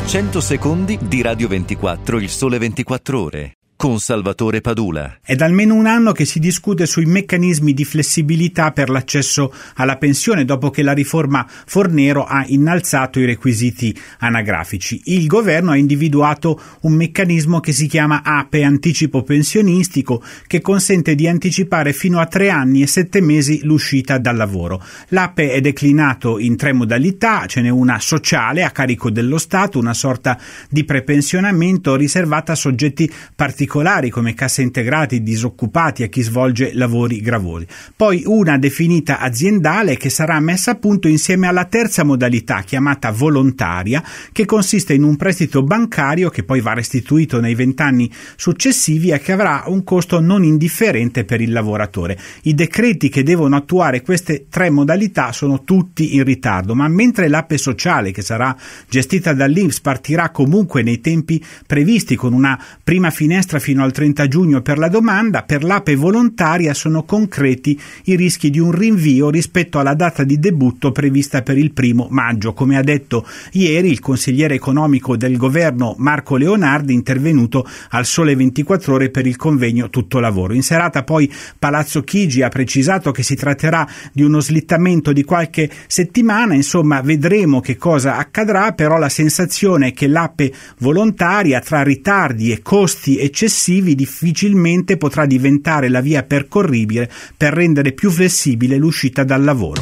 100 secondi di Radio 24, il Sole 24 Ore, con Salvatore Padula. È da almeno un anno che si discute sui meccanismi di flessibilità per l'accesso alla pensione dopo che la riforma Fornero ha innalzato i requisiti anagrafici. Il governo ha individuato un meccanismo che si chiama APE, anticipo pensionistico, che consente di anticipare fino a 3 anni e 7 mesi l'uscita dal lavoro. L'APE è declinato in 3 modalità, ce n'è una sociale a carico dello Stato, una sorta di prepensionamento riservata a soggetti particolari come casse integrati, disoccupati, a chi svolge lavori gravosi. Poi una definita aziendale che sarà messa a punto insieme alla terza modalità chiamata volontaria, che consiste in un prestito bancario che poi va restituito nei 20 anni successivi e che avrà un costo non indifferente per il lavoratore. I decreti che devono attuare queste 3 modalità sono tutti in ritardo, ma mentre l'APE sociale, che sarà gestita dall'INPS, partirà comunque nei tempi previsti con una prima finestra fino al 30 giugno per la domanda, per l'APE volontaria sono concreti i rischi di un rinvio rispetto alla data di debutto prevista per il 1° maggio, come ha detto ieri il consigliere economico del governo Marco Leonardi, intervenuto al Sole 24 Ore per il convegno Tutto Lavoro. In serata poi Palazzo Chigi ha precisato che si tratterà di uno slittamento di qualche settimana, insomma vedremo che cosa accadrà, però la sensazione è che l'APE volontaria, tra ritardi e costi eccessivi, difficilmente potrà diventare la via percorribile per rendere più flessibile l'uscita dal lavoro.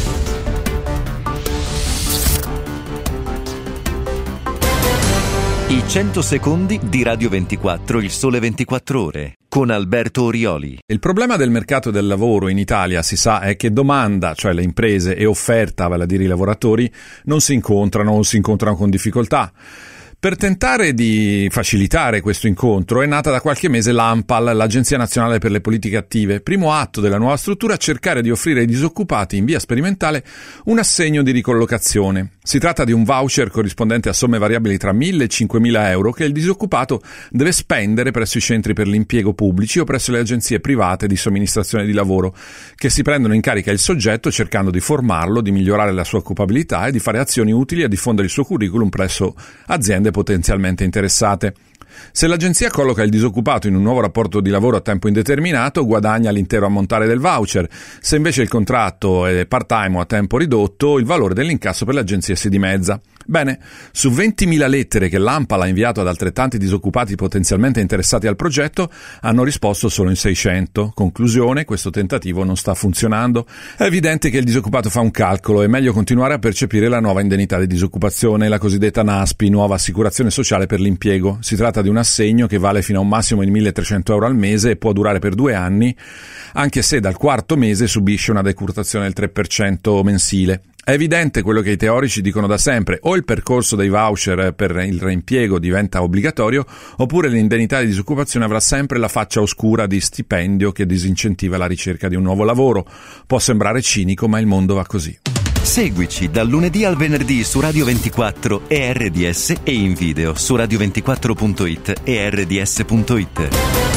I 100 secondi di Radio 24, il Sole 24 Ore, con Alberto Orioli. Il problema del mercato del lavoro in Italia, si sa, è che domanda, cioè le imprese, e offerta, vale a dire i lavoratori, non si incontrano o si incontrano con difficoltà. Per tentare di facilitare questo incontro è nata da qualche mese l'ANPAL, l'Agenzia Nazionale per le Politiche Attive, primo atto della nuova struttura a cercare di offrire ai disoccupati in via sperimentale un assegno di ricollocazione. Si tratta di un voucher corrispondente a somme variabili tra 1.000 e 5.000 euro che il disoccupato deve spendere presso i centri per l'impiego pubblici o presso le agenzie private di somministrazione di lavoro, che si prendono in carica il soggetto cercando di formarlo, di migliorare la sua occupabilità e di fare azioni utili a diffondere il suo curriculum presso aziende potenzialmente interessate. Se l'agenzia colloca il disoccupato in un nuovo rapporto di lavoro a tempo indeterminato, guadagna l'intero ammontare del voucher. Se invece il contratto è part-time o a tempo ridotto, il valore dell'incasso per l'agenzia si dimezza. Bene, su 20.000 lettere che l'ANPAL ha inviato ad altrettanti disoccupati potenzialmente interessati al progetto, hanno risposto solo in 600. Conclusione, questo tentativo non sta funzionando. È evidente che il disoccupato fa un calcolo, è meglio continuare a percepire la nuova indennità di disoccupazione, la cosiddetta NASPI, nuova assicurazione sociale per l'impiego. Si tratta di un assegno che vale fino a un massimo di 1.300 euro al mese e può durare per 2 anni, anche se dal 4º mese subisce una decurtazione del 3% mensile. È evidente quello che i teorici dicono da sempre: o il percorso dei voucher per il reimpiego diventa obbligatorio, oppure l'indennità di disoccupazione avrà sempre la faccia oscura di stipendio che disincentiva la ricerca di un nuovo lavoro. Può sembrare cinico, ma il mondo va così. Seguici dal lunedì al venerdì su Radio 24 e RDS e in video su radio24.it e rds.it.